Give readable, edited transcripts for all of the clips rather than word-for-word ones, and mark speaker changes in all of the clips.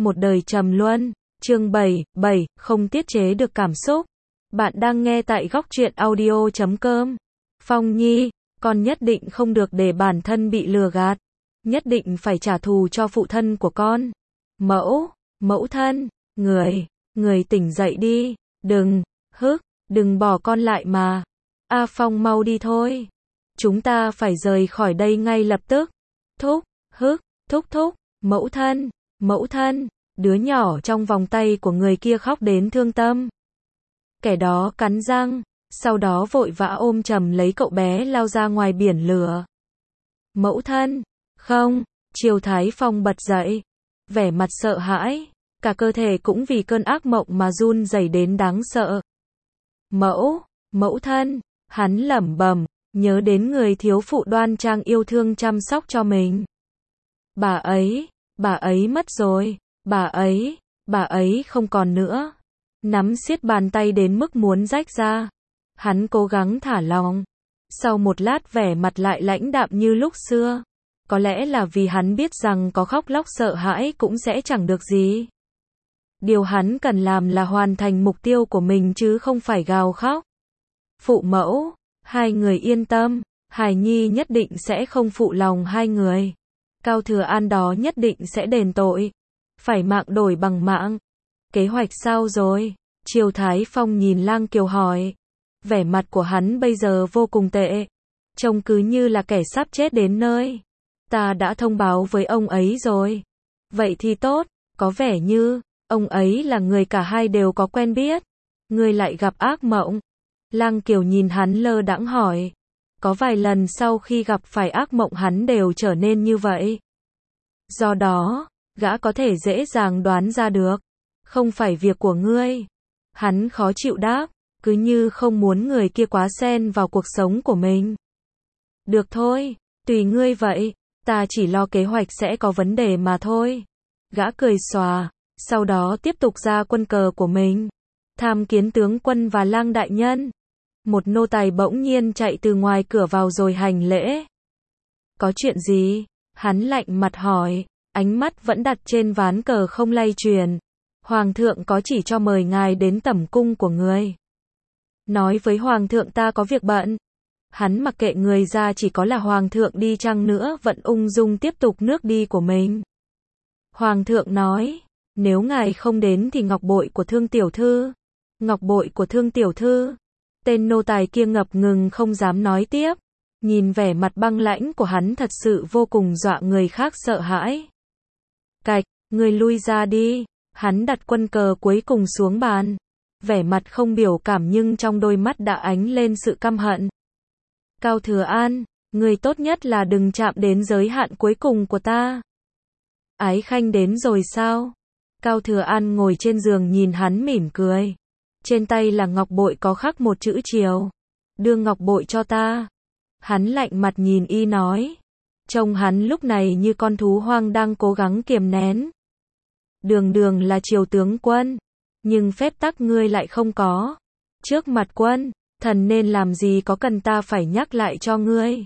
Speaker 1: một đời trầm luân. Chương 7, không tiết chế được cảm xúc. Bạn đang nghe tại góc truyện audio.com. Phong Nhi, con nhất định không được để bản thân bị lừa gạt. Nhất định phải trả thù cho phụ thân của con. Mẫu thân, người tỉnh dậy đi. Đừng bỏ con lại mà. A Phong mau đi thôi. Chúng ta phải rời khỏi đây ngay lập tức. Thúc, mẫu thân, đứa nhỏ trong vòng tay của người kia khóc đến thương tâm. Kẻ đó cắn răng, sau đó vội vã ôm chầm lấy cậu bé lao ra ngoài biển lửa. Mẫu thân, không, Triều Thái Phong bật dậy, vẻ mặt sợ hãi, cả cơ thể cũng vì cơn ác mộng mà run rẩy đến đáng sợ. Mẫu thân, hắn lẩm bẩm, nhớ đến người thiếu phụ đoan trang yêu thương chăm sóc cho mình. Bà ấy mất rồi, bà ấy không còn nữa. Nắm siết bàn tay đến mức muốn rách ra. Hắn cố gắng thả lỏng. Sau một lát vẻ mặt lại lãnh đạm như lúc xưa. Có lẽ là vì hắn biết rằng có khóc lóc sợ hãi cũng sẽ chẳng được gì. Điều hắn cần làm là hoàn thành mục tiêu của mình chứ không phải gào khóc. Phụ mẫu, hai người yên tâm, hài nhi nhất định sẽ không phụ lòng hai người. Cao Thừa An đó nhất định sẽ đền tội. Phải mạng đổi bằng mạng. Kế hoạch sao rồi? Triều Thái Phong nhìn Lang Kiều hỏi. Vẻ mặt của hắn bây giờ vô cùng tệ. Trông cứ như là kẻ sắp chết đến nơi. Ta đã thông báo với ông ấy rồi. Vậy thì tốt, có vẻ như ông ấy là người cả hai đều có quen biết. Ngươi lại gặp ác mộng. Lang Kiều nhìn hắn lơ đãng hỏi. Có vài lần sau khi gặp phải ác mộng hắn đều trở nên như vậy. Do đó, gã có thể dễ dàng đoán ra được. Không phải việc của ngươi. Hắn khó chịu đáp, cứ như không muốn người kia quá xen vào cuộc sống của mình. Được thôi, tùy ngươi vậy, ta chỉ lo kế hoạch sẽ có vấn đề mà thôi. Gã cười xòa, sau đó tiếp tục ra quân cờ của mình. Tham kiến tướng quân và Lang đại nhân. Một nô tài bỗng nhiên chạy từ ngoài cửa vào rồi hành lễ. Có chuyện gì? Hắn lạnh mặt hỏi, ánh mắt vẫn đặt trên ván cờ không lay chuyển. Hoàng thượng có chỉ cho mời ngài đến tẩm cung của người. Nói với hoàng thượng ta có việc bận. Hắn mặc kệ người ra, chỉ có là hoàng thượng đi chăng nữa vẫn ung dung tiếp tục nước đi của mình. Hoàng thượng nói, nếu ngài không đến thì ngọc bội của Thương tiểu thư. Ngọc bội của Thương tiểu thư. Tên nô tài kia ngập ngừng không dám nói tiếp. Nhìn vẻ mặt băng lãnh của hắn thật sự vô cùng dọa người khác sợ hãi. Cạch, người lui ra đi. Hắn đặt quân cờ cuối cùng xuống bàn. Vẻ mặt không biểu cảm nhưng trong đôi mắt đã ánh lên sự căm hận. Cao Thừa An, người tốt nhất là đừng chạm đến giới hạn cuối cùng của ta. Ái Khanh đến rồi sao? Cao Thừa An ngồi trên giường nhìn hắn mỉm cười. Trên tay là ngọc bội có khắc một chữ Triều. Đưa ngọc bội cho ta. Hắn lạnh mặt nhìn y nói. Trông hắn lúc này như con thú hoang đang cố gắng kiềm nén. Đường là Triều tướng quân, nhưng phép tắc ngươi lại không có. Trước mặt quân, thần nên làm gì có cần ta phải nhắc lại cho ngươi.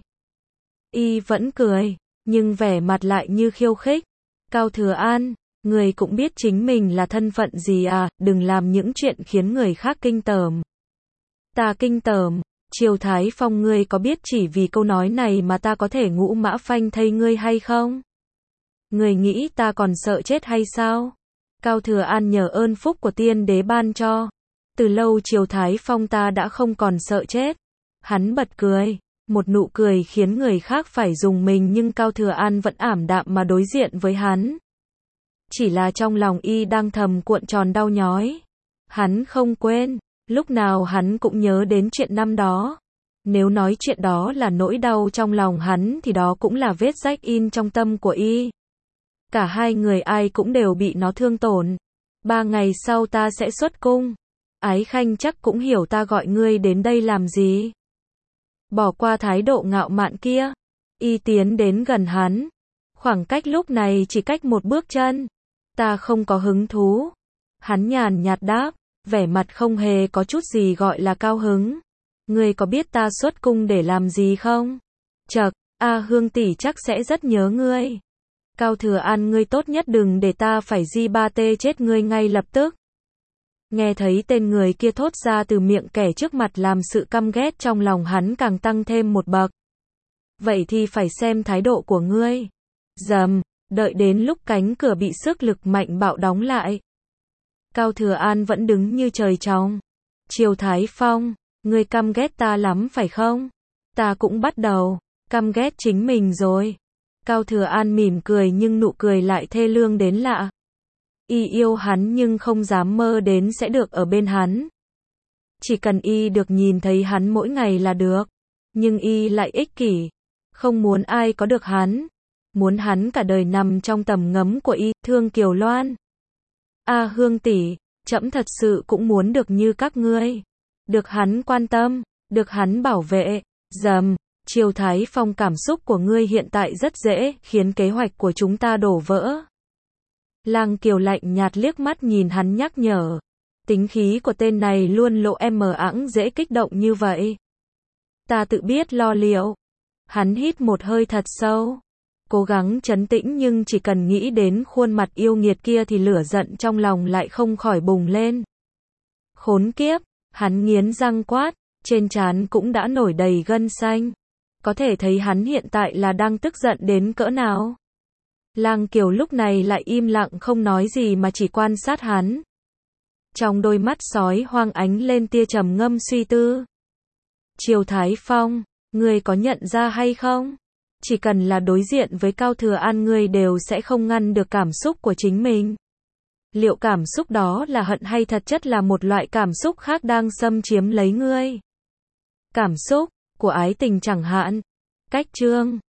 Speaker 1: Y vẫn cười, nhưng vẻ mặt lại như khiêu khích. Cao Thừa An, ngươi cũng biết chính mình là thân phận gì à, đừng làm những chuyện khiến người khác kinh tởm. Ta kinh tởm? Triều Thái Phong, ngươi có biết chỉ vì câu nói này mà ta có thể ngũ mã phanh thây ngươi hay không? Người nghĩ ta còn sợ chết hay sao? Cao Thừa An nhờ ơn phúc của tiên đế ban cho. Từ lâu Triều Thái Phong ta đã không còn sợ chết. Hắn bật cười. Một nụ cười khiến người khác phải rùng mình nhưng Cao Thừa An vẫn ảm đạm mà đối diện với hắn. Chỉ là trong lòng y đang thầm cuộn tròn đau nhói. Hắn không quên. Lúc nào hắn cũng nhớ đến chuyện năm đó. Nếu nói chuyện đó là nỗi đau trong lòng hắn thì đó cũng là vết rách in trong tâm của y. Cả hai người ai cũng đều bị nó thương tổn. 3 ngày sau ta sẽ xuất cung. Ái Khanh chắc cũng hiểu ta gọi ngươi đến đây làm gì. Bỏ qua thái độ ngạo mạn kia. Y tiến đến gần hắn. Khoảng cách lúc này chỉ cách một bước chân. Ta không có hứng thú. Hắn nhàn nhạt đáp, vẻ mặt không hề có chút gì gọi là cao hứng. Ngươi có biết ta xuất cung để làm gì không? Chậc, A Hương tỷ chắc sẽ rất nhớ ngươi. Cao Thừa An, ngươi tốt nhất đừng để ta phải di ba tê chết ngươi ngay lập tức. Nghe thấy tên người kia thốt ra từ miệng kẻ trước mặt làm sự căm ghét trong lòng hắn càng tăng thêm một bậc. Vậy thì phải xem thái độ của ngươi. Rầm, đợi đến lúc cánh cửa bị sức lực mạnh bạo đóng lại. Cao Thừa An vẫn đứng như trời trồng. Triều Thái Phong, ngươi căm ghét ta lắm phải không? Ta cũng bắt đầu căm ghét chính mình rồi. Cao Thừa An mỉm cười nhưng nụ cười lại thê lương đến lạ. Y yêu hắn nhưng không dám mơ đến sẽ được ở bên hắn. Chỉ cần y được nhìn thấy hắn mỗi ngày là được. Nhưng y lại ích kỷ. Không muốn ai có được hắn. Muốn hắn cả đời nằm trong tầm ngắm của y. Thương Kiều Loan. A Hương tỷ, trẫm thật sự cũng muốn được như các ngươi. Được hắn quan tâm, được hắn bảo vệ. Dầm, Triều Thái Phong, cảm xúc của ngươi hiện tại rất dễ khiến kế hoạch của chúng ta đổ vỡ. Lang Kiều lạnh nhạt liếc mắt nhìn hắn nhắc nhở. Tính khí của tên này luôn lộ mờ ẵng dễ kích động như vậy. Ta tự biết lo liệu. Hắn hít một hơi thật sâu. Cố gắng trấn tĩnh nhưng chỉ cần nghĩ đến khuôn mặt yêu nghiệt kia thì lửa giận trong lòng lại không khỏi bùng lên. Khốn kiếp, hắn nghiến răng quát, trên trán cũng đã nổi đầy gân xanh. Có thể thấy hắn hiện tại là đang tức giận đến cỡ nào. Lang Kiều lúc này lại im lặng không nói gì mà chỉ quan sát hắn. Trong đôi mắt sói hoang ánh lên tia trầm ngâm suy tư. Triều Thái Phong, ngươi có nhận ra hay không? Chỉ cần là đối diện với Cao Thừa An ngươi đều sẽ không ngăn được cảm xúc của chính mình. Liệu cảm xúc đó là hận hay thật chất là một loại cảm xúc khác đang xâm chiếm lấy ngươi? Cảm xúc của ái tình chẳng hạn. Cách chương